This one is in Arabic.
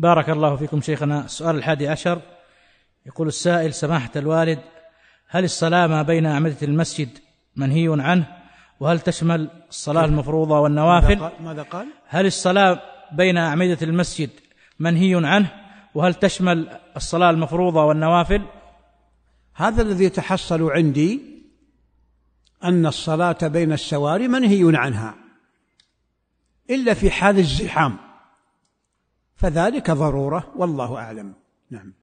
بارك الله فيكم شيخنا. السؤال 11 يقول السائل: سماحة الوالد، هل الصلاة ما بين أعمدة المسجد منهي عنه؟ وهل تشمل الصلاة المفروضة والنوافل؟ ماذا قال؟ هل الصلاة بين أعمدة المسجد منهي عنه؟ وهل تشمل الصلاة المفروضة والنوافل؟ هذا الذي يتحصل عندي أن الصلاة بين السواري منهي عنها إلا في حال الزحام، فذلك ضرورة، والله أعلم. نعم.